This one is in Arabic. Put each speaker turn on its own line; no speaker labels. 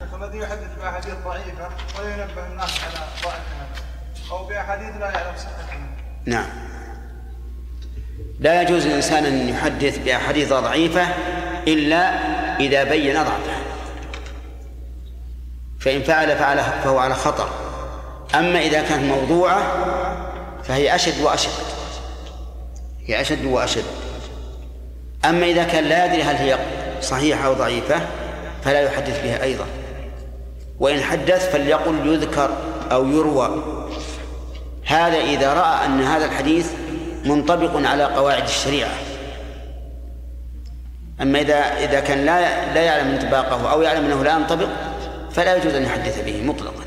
الذي يحدث بأحاديث ضعيفة وينبه الناس على ضعفها أو بأحاديث لا يعلم صحتها.
نعم، لا يجوز للإنسان أن يحدث بأحاديث ضعيفة إلا إذا بين ضعفها، فإن فعل فهو على خطر. أما إذا كانت موضوعة فهي أشد وأشد، هي أشد وأشد. أما إذا كان لا يدري هل هي صحيحة أو ضعيفة فلا يحدث بها أيضا، وإن حدث فليقل يذكر أو يروى. هذا إذا رأى أن هذا الحديث منطبق على قواعد الشريعة. أما إذا كان لا يعلم انطباقه أو يعلم أنه لا ينطبق فلا يجوز أن يحدث به مطلقا.